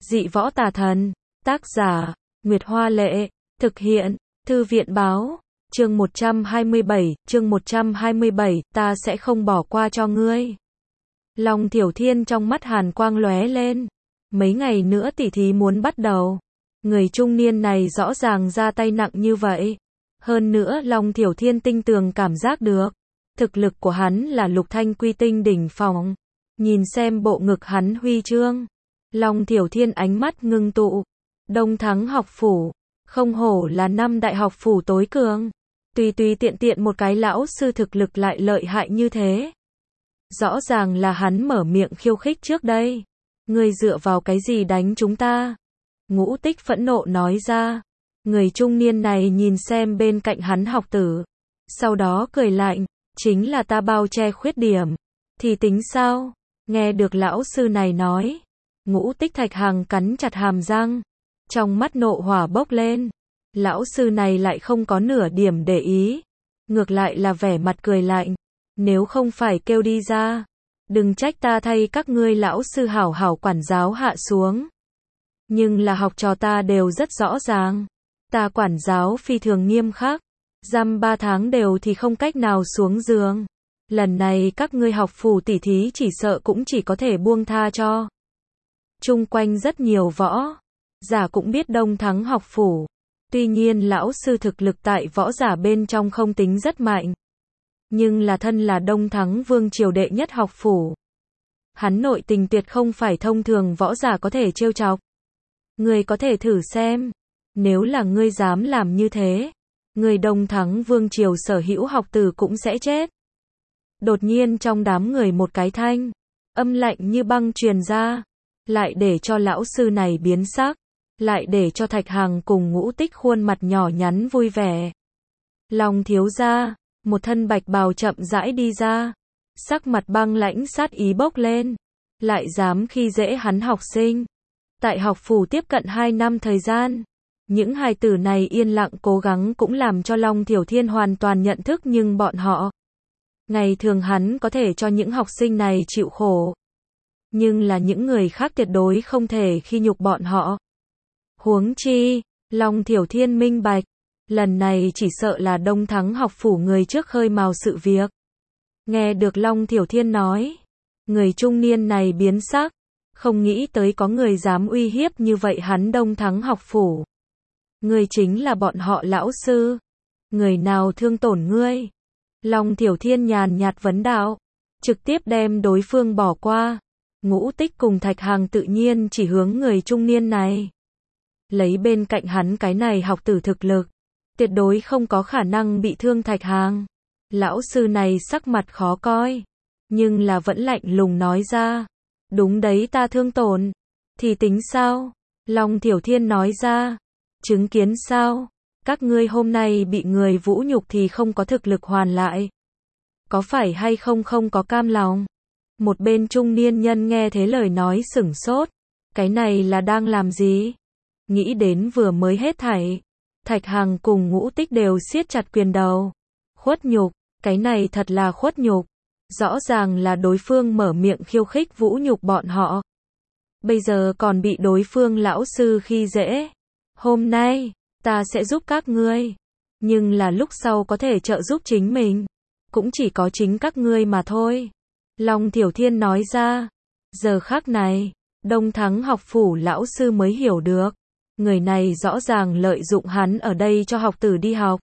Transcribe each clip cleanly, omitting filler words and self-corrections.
Dị võ tà thần. Tác giả, Nguyệt Hoa Lệ. Thực hiện, Thư viện Báo. Chương 127, ta sẽ không bỏ qua cho ngươi. Long Thiểu Thiên trong mắt hàn quang lóe lên. Mấy ngày nữa tỉ thí muốn bắt đầu. Người trung niên này rõ ràng ra tay nặng như vậy. Hơn nữa Long Thiểu Thiên tinh tường cảm giác được. Thực lực của hắn là lục thanh quy tinh đỉnh phong. Nhìn xem bộ ngực hắn huy chương. Long Thiểu Thiên ánh mắt ngưng tụ. Đông Thắng học phủ. Không hổ là 5 đại học phủ tối cường. Tùy tiện một cái lão sư thực lực lại lợi hại như thế. Rõ ràng là hắn mở miệng khiêu khích trước đây. Ngươi dựa vào cái gì đánh chúng ta? Ngũ Tích phẫn nộ nói ra. Người trung niên này nhìn xem bên cạnh hắn học tử. Sau đó cười lạnh. Chính là ta bao che khuyết điểm. Thì tính sao? Nghe được lão sư này nói. Ngũ Tích Thạch Hằng cắn chặt hàm răng. Trong mắt nộ hỏa bốc lên. Lão sư này lại không có nửa điểm để ý. Ngược lại là vẻ mặt cười lạnh. Nếu không phải kêu đi ra. Đừng trách ta thay các ngươi lão sư hảo hảo quản giáo hạ xuống. Nhưng là học trò ta đều rất rõ ràng. Ta quản giáo phi thường nghiêm khắc. Giam 3 tháng đều thì không cách nào xuống giường. Lần này các ngươi học phủ tỉ thí chỉ sợ cũng chỉ có thể buông tha cho. Chung quanh rất nhiều võ giả cũng biết Đông Thắng học phủ. Tuy nhiên lão sư thực lực tại võ giả bên trong không tính rất mạnh. Nhưng là thân là Đông Thắng vương triều đệ nhất học phủ. Hắn nội tình tuyệt không phải thông thường võ giả có thể trêu chọc. Ngươi có thể thử xem. Nếu là ngươi dám làm như thế. Người Đông Thắng vương triều sở hữu học tử cũng sẽ chết. Đột nhiên trong đám người một cái thanh. Âm lạnh như băng truyền ra. Lại để cho lão sư này biến sắc. Lại để cho Thạch Hằng cùng Ngũ Tích khuôn mặt nhỏ nhắn vui vẻ. Long thiếu gia, một thân bạch bào chậm rãi đi ra. Sắc mặt băng lãnh sát ý bốc lên. Lại dám khi dễ hắn học sinh. Tại học phủ tiếp cận 2 năm thời gian. Những hài tử này yên lặng cố gắng cũng làm cho Long Thiểu Thiên hoàn toàn nhận thức nhưng bọn họ. Ngày thường hắn có thể cho những học sinh này chịu khổ. Nhưng là những người khác tuyệt đối không thể khi nhục bọn họ. Huống chi, Long Thiểu Thiên minh bạch. Lần này chỉ sợ là Đông Thắng học phủ người trước khơi mào sự việc. Nghe được Long Thiểu Thiên nói. Người trung niên này biến sắc. Không nghĩ tới có người dám uy hiếp như vậy hắn Đông Thắng học phủ. Người chính là bọn họ lão sư. Người nào thương tổn ngươi? Long Thiểu Thiên nhàn nhạt vấn đạo. Trực tiếp đem đối phương bỏ qua. Ngũ Tích cùng Thạch Hằng tự nhiên chỉ hướng người trung niên này. Lấy bên cạnh hắn cái này học tử thực lực. Tuyệt đối không có khả năng bị thương Thạch Hằng. Lão sư này sắc mặt khó coi. Nhưng là vẫn lạnh lùng nói ra. Đúng đấy ta thương tổn. Thì tính sao? Long Thiểu Thiên nói ra. Chứng kiến sao? Các ngươi hôm nay bị người vũ nhục thì không có thực lực hoàn lại. Có phải hay không có cam lòng? Một bên trung niên nhân nghe thế lời nói sửng sốt. Cái này là đang làm gì? Nghĩ đến vừa mới hết thảy. Thạch Hằng cùng Ngũ Tích đều siết chặt quyền đầu. Khuất nhục, cái này thật là khuất nhục. Rõ ràng là đối phương mở miệng khiêu khích vũ nhục bọn họ. Bây giờ còn bị đối phương lão sư khi dễ. Hôm nay, ta sẽ giúp các ngươi. Nhưng là lúc sau có thể trợ giúp chính mình. Cũng chỉ có chính các ngươi mà thôi. Long Thiểu Thiên nói ra. Giờ khắc này, Đông Thắng học phủ lão sư mới hiểu được. Người này rõ ràng lợi dụng hắn ở đây cho học tử đi học.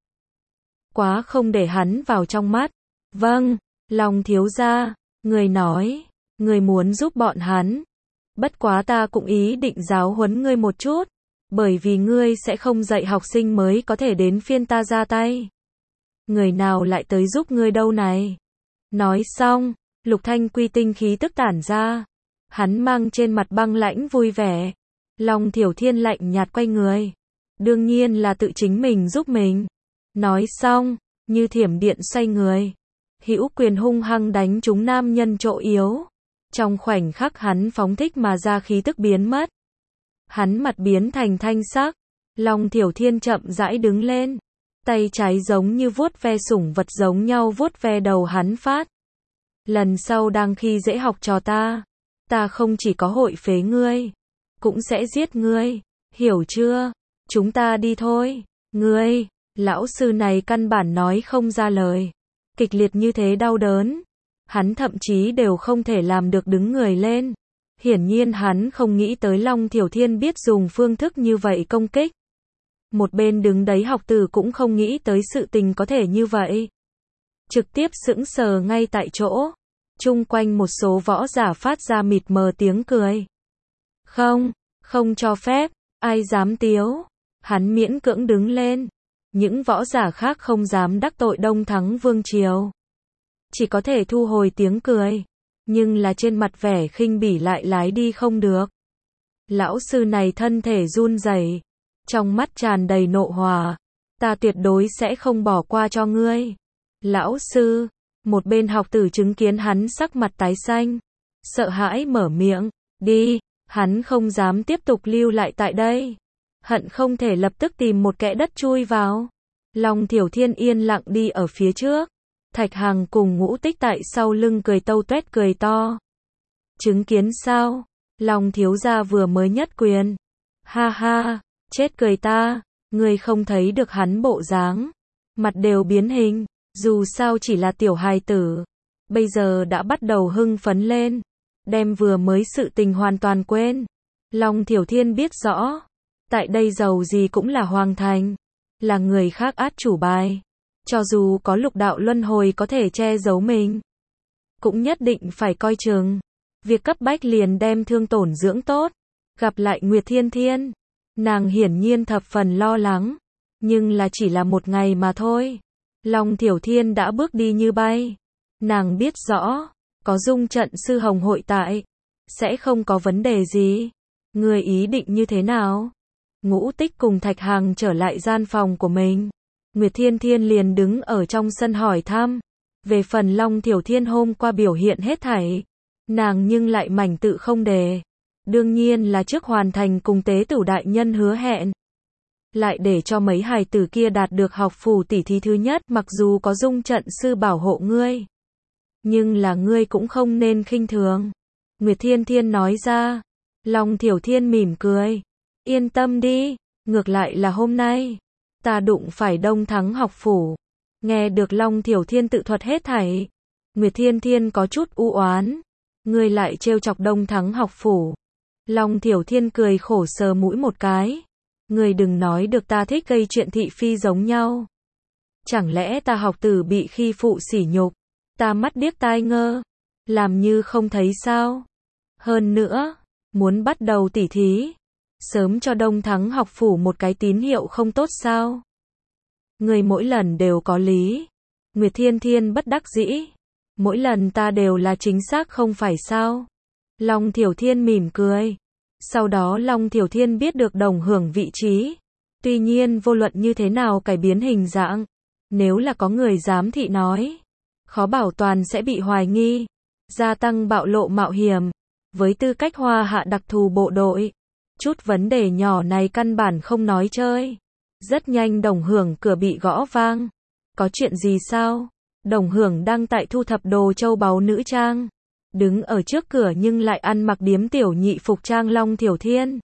Quá không để hắn vào trong mắt. Vâng, Long thiếu gia, người nói, người muốn giúp bọn hắn. Bất quá ta cũng ý định giáo huấn ngươi một chút. Bởi vì ngươi sẽ không dạy học sinh mới có thể đến phiên ta ra tay. Người nào lại tới giúp ngươi đâu này? Nói xong, lục thanh quy tinh khí tức tản ra. Hắn mang trên mặt băng lãnh vui vẻ. Long Thiểu Thiên lạnh nhạt quay người. Đương nhiên là tự chính mình giúp mình. Nói xong, như thiểm điện xoay người. Hữu quyền hung hăng đánh trúng nam nhân chỗ yếu. Trong khoảnh khắc hắn phóng thích mà ra khí tức biến mất. Hắn mặt biến thành thanh sắc. Long Thiểu Thiên chậm rãi đứng lên. Tay trái giống như vuốt ve sủng vật giống nhau vuốt ve đầu hắn phát. Lần sau đang khi dễ học trò ta. Ta không chỉ có hội phế ngươi. cũng sẽ giết ngươi. Hiểu chưa? Chúng ta đi thôi. Ngươi, lão sư này căn bản nói không ra lời. Kịch liệt như thế đau đớn. Hắn thậm chí đều không thể làm được đứng người lên. Hiển nhiên hắn không nghĩ tới Long Thiểu Thiên biết dùng phương thức như vậy công kích. Một bên đứng đấy học tử cũng không nghĩ tới sự tình có thể như vậy. Trực tiếp sững sờ ngay tại chỗ. Chung quanh một số võ giả phát ra mịt mờ tiếng cười. Không, không cho phép, ai dám tiếu. Hắn miễn cưỡng đứng lên. Những võ giả khác không dám đắc tội Đông Thắng Vương Triều. Chỉ có thể thu hồi tiếng cười. Nhưng là trên mặt vẻ khinh bỉ lại lái đi không được. Lão sư này thân thể run rẩy, trong mắt tràn đầy nộ hỏa. Ta tuyệt đối sẽ không bỏ qua cho ngươi. Lão sư, một bên học tử chứng kiến hắn sắc mặt tái xanh. Sợ hãi mở miệng, đi, hắn không dám tiếp tục lưu lại tại đây. Hận không thể lập tức tìm một kẽ đất chui vào. Long Thiểu Thiên yên lặng đi ở phía trước. Thạch Hằng cùng Ngũ Tích tại sau lưng cười tâu tuét cười to. Chứng kiến sao? Long thiếu gia vừa mới nhất quyền. Ha ha, chết cười ta, ngươi không thấy được hắn bộ dáng. Mặt đều biến hình, dù sao chỉ là tiểu hài tử. Bây giờ đã bắt đầu hưng phấn lên. Đem vừa mới sự tình hoàn toàn quên. Long Thiểu Thiên biết rõ. Tại đây giàu gì cũng là hoàng thành. Là người khác át chủ bài. Cho dù có lục đạo luân hồi có thể che giấu mình, cũng nhất định phải coi chừng. Việc cấp bách liền đem thương tổn dưỡng tốt. Gặp lại Nguyệt Thiên Thiên. Nàng hiển nhiên thập phần lo lắng. Nhưng là chỉ là một ngày mà thôi. Long Thiểu Thiên đã bước đi như bay. Nàng biết rõ, có dung trận sư hồng hội tại, sẽ không có vấn đề gì. Người ý định như thế nào? Ngũ Tích cùng Thạch Hằng trở lại gian phòng của mình. Nguyệt Thiên Thiên liền đứng ở trong sân hỏi thăm. Về phần Long Thiểu Thiên hôm qua biểu hiện hết thảy, nàng nhưng lại mảnh tự không đề. Đương nhiên là trước hoàn thành cùng tế tử đại nhân hứa hẹn. Lại để cho mấy hài tử kia đạt được học phủ tỷ thí thứ nhất, mặc dù có dung trận sư bảo hộ ngươi. Nhưng là ngươi cũng không nên khinh thường. Nguyệt Thiên Thiên nói ra. Long Thiểu Thiên mỉm cười. Yên tâm đi, ngược lại là hôm nay ta đụng phải Đông Thắng học phủ. Nghe được Long Thiểu Thiên tự thuật hết thảy, Nguyệt Thiên Thiên có chút u oán. Ngươi lại trêu chọc Đông Thắng học phủ. Long Thiểu Thiên cười khổ sờ mũi một cái. Ngươi đừng nói được ta thích gây chuyện thị phi giống nhau. Chẳng lẽ ta học tử bị khi phụ sỉ nhục, ta mắt điếc tai ngơ, làm như không thấy sao? Hơn nữa, muốn bắt đầu tỉ thí, sớm cho Đông Thắng học phủ một cái tín hiệu không tốt sao? Người mỗi lần đều có lý. Nguyệt Thiên Thiên bất đắc dĩ. Mỗi lần ta đều là chính xác không phải sao? Long Thiểu Thiên mỉm cười. Sau đó Long Thiểu Thiên biết được Đồng Hưởng vị trí. Tuy nhiên vô luận như thế nào cải biến hình dạng, nếu là có người giám thị nói, khó bảo toàn sẽ bị hoài nghi, gia tăng bạo lộ mạo hiểm. Với tư cách Hoa Hạ đặc thù bộ đội, chút vấn đề nhỏ này căn bản không nói chơi. Rất nhanh Đồng Hưởng cửa bị gõ vang. Có chuyện gì sao? Đồng Hưởng đang tại thu thập đồ châu báu nữ trang. Đứng ở trước cửa nhưng lại ăn mặc điếm tiểu nhị phục trang Long Thiểu Thiên.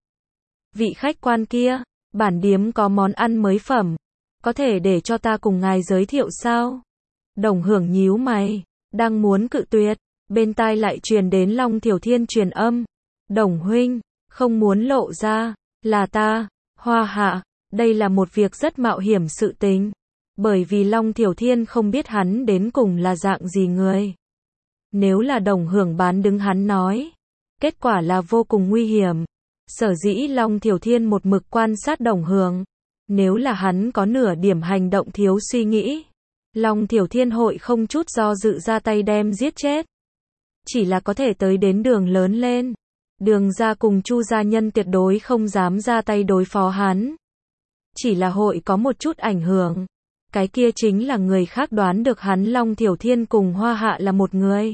Vị khách quan kia, bản điếm có món ăn mới phẩm. Có thể để cho ta cùng ngài giới thiệu sao? Đồng Hưởng nhíu mày, đang muốn cự tuyệt. Bên tai lại truyền đến Long Thiểu Thiên truyền âm. Đồng huynh, không muốn lộ ra, là ta, Hoa Hạ, đây là một việc rất mạo hiểm sự tình. Bởi vì Long Thiểu Thiên không biết hắn đến cùng là dạng gì người. Nếu là Đồng Hưởng bán đứng hắn nói, kết quả là vô cùng nguy hiểm. Sở dĩ Long Thiểu Thiên một mực quan sát Đồng Hưởng. Nếu là hắn có nửa điểm hành động thiếu suy nghĩ, Long Thiểu Thiên hội không chút do dự ra tay đem giết chết. Chỉ là có thể tới đến Đường lớn lên. Đường gia cùng Chu gia nhân tuyệt đối không dám ra tay đối phó hắn. Chỉ là hội có một chút ảnh hưởng. Cái kia chính là người khác đoán được hắn Long Thiểu Thiên cùng Hoa Hạ là một người.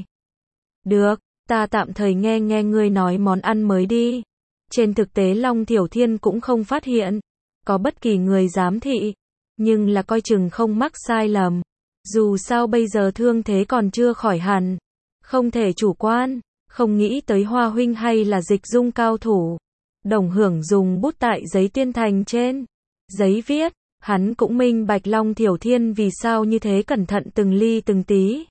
Được, ta tạm thời nghe ngươi nói món ăn mới đi. Trên thực tế Long Thiểu Thiên cũng không phát hiện có bất kỳ người giám thị, nhưng là coi chừng không mắc sai lầm. Dù sao bây giờ thương thế còn chưa khỏi hẳn, không thể chủ quan. Không nghĩ tới Hoa huynh hay là dịch dung cao thủ. Đồng Hưởng dùng bút tại giấy tuyên thành trên giấy viết, hắn cũng minh bạch Long Thiểu Thiên vì sao như thế cẩn thận từng ly từng tí.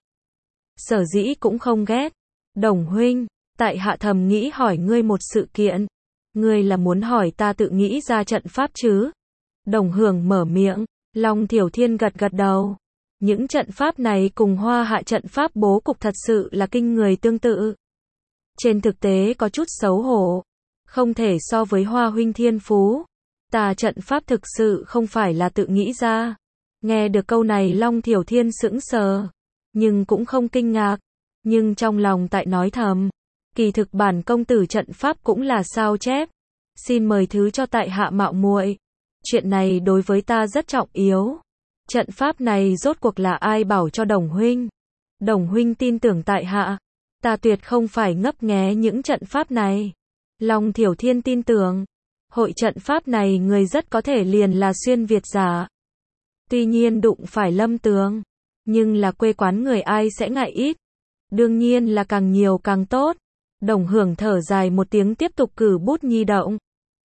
Sở dĩ cũng không ghét. Đồng huynh, tại hạ thầm nghĩ hỏi ngươi một sự kiện. Ngươi là muốn hỏi ta tự nghĩ ra trận pháp chứ? Đồng Hưởng mở miệng, Long Thiểu Thiên gật gật đầu. Những trận pháp này cùng Hoa Hạ trận pháp bố cục thật sự là kinh người tương tự. Trên thực tế có chút xấu hổ, không thể so với Hoa huynh thiên phú. Ta trận pháp thực sự không phải là tự nghĩ ra. Nghe được câu này Long Thiểu Thiên sững sờ, nhưng cũng không kinh ngạc, nhưng trong lòng tại nói thầm, kỳ thực bản công tử trận pháp cũng là sao chép. Xin mời thứ cho tại hạ mạo muội. Chuyện này đối với ta rất trọng yếu. Trận pháp này rốt cuộc là ai bảo cho Đồng huynh? Đồng huynh tin tưởng tại hạ, ta tuyệt không phải ngấp nghé những trận pháp này. Long Thiểu Thiên tin tưởng, hội trận pháp này người rất có thể liền là xuyên Việt giả. Tuy nhiên đụng phải Lâm Tường, nhưng là quê quán người ai sẽ ngại ít. Đương nhiên là càng nhiều càng tốt. Đồng Hưởng thở dài một tiếng tiếp tục cử bút nhi động.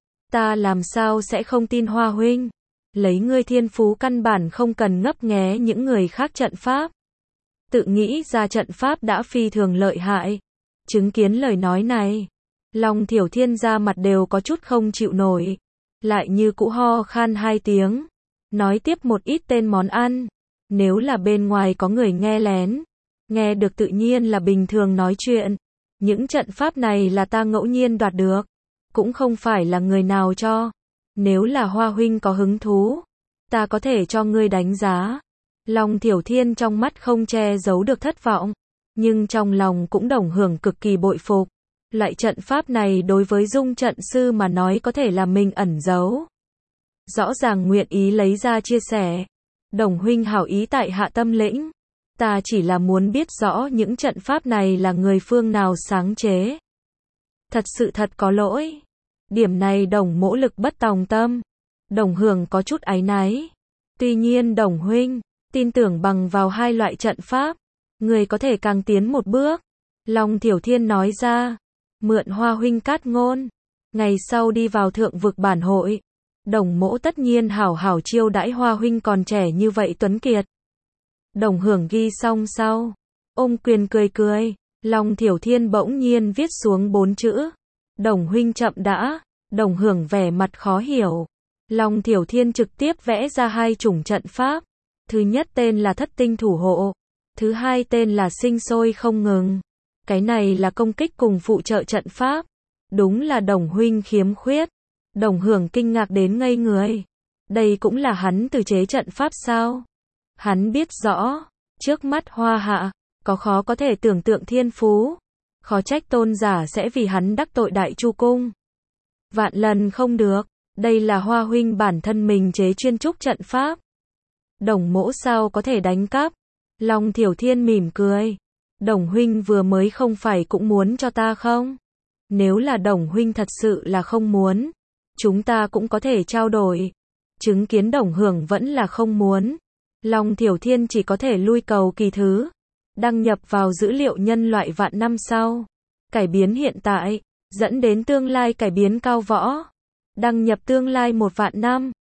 Ta làm sao sẽ không tin Hoa huynh? Lấy ngươi thiên phú căn bản không cần ngấp nghé những người khác trận pháp. Tự nghĩ ra trận pháp đã phi thường lợi hại. Chứng kiến lời nói này, Long Thiểu Thiên ra mặt đều có chút không chịu nổi. Lại như cũ ho khan 2 tiếng. Nói tiếp một ít tên món ăn. Nếu là bên ngoài có người nghe lén, nghe được tự nhiên là bình thường nói chuyện. Những trận pháp này là ta ngẫu nhiên đoạt được, cũng không phải là người nào cho. Nếu là Hoa huynh có hứng thú, ta có thể cho ngươi đánh giá. Long Thiểu Thiên trong mắt không che giấu được thất vọng, nhưng trong lòng cũng Đồng Hưởng cực kỳ bội phục. Loại trận pháp này đối với dung trận sư mà nói có thể là mình ẩn giấu. Rõ ràng nguyện ý lấy ra chia sẻ. Đồng huynh hảo ý tại hạ tâm lĩnh. Ta chỉ là muốn biết rõ những trận pháp này là người phương nào sáng chế. Thật sự thật có lỗi. Điểm này Đồng mỗ lực bất tòng tâm. Đồng Hưởng có chút áy náy. Tuy nhiên Đồng huynh, tin tưởng bằng vào hai loại trận pháp, người có thể càng tiến một bước. Long Thiểu Thiên nói ra, mượn Hoa huynh cát ngôn. Ngày sau đi vào thượng vực bản hội, Đồng mỗ tất nhiên hảo hảo chiêu đãi Hoa huynh còn trẻ như vậy tuấn kiệt. Đồng Hưởng ghi xong sau, ôm quyền cười cười. Long Thiểu Thiên bỗng nhiên viết xuống 4 chữ. Đồng huynh chậm đã. Đồng Hưởng vẻ mặt khó hiểu. Long Thiểu Thiên trực tiếp vẽ ra 2 chủng trận pháp. Thứ nhất tên là Thất Tinh Thủ Hộ. Thứ hai tên là Sinh Sôi Không Ngừng. Cái này là công kích cùng phụ trợ trận pháp. Đúng là Đồng huynh khiếm khuyết. Đồng Hưởng kinh ngạc đến ngây người. Đây cũng là hắn từ chế trận pháp sao? Hắn biết rõ, trước mắt Hoa Hạ, có khó có thể tưởng tượng thiên phú. Khó trách tôn giả sẽ vì hắn đắc tội Đại Chu Cung. Vạn lần không được, đây là Hoa huynh bản thân mình chế chuyên trúc trận pháp. Đồng mỗ sao có thể đánh cắp? Long Thiểu Thiên mỉm cười. Đồng huynh vừa mới không phải cũng muốn cho ta không? Nếu là Đồng huynh thật sự là không muốn, chúng ta cũng có thể trao đổi. Chứng kiến Đồng Hưởng vẫn là không muốn. Long Thiểu Thiên chỉ có thể lui cầu kỳ thứ. Đăng nhập vào dữ liệu nhân loại vạn năm sau. Cải biến hiện tại, dẫn đến tương lai cải biến cao võ. Đăng nhập tương lai 1 vạn năm.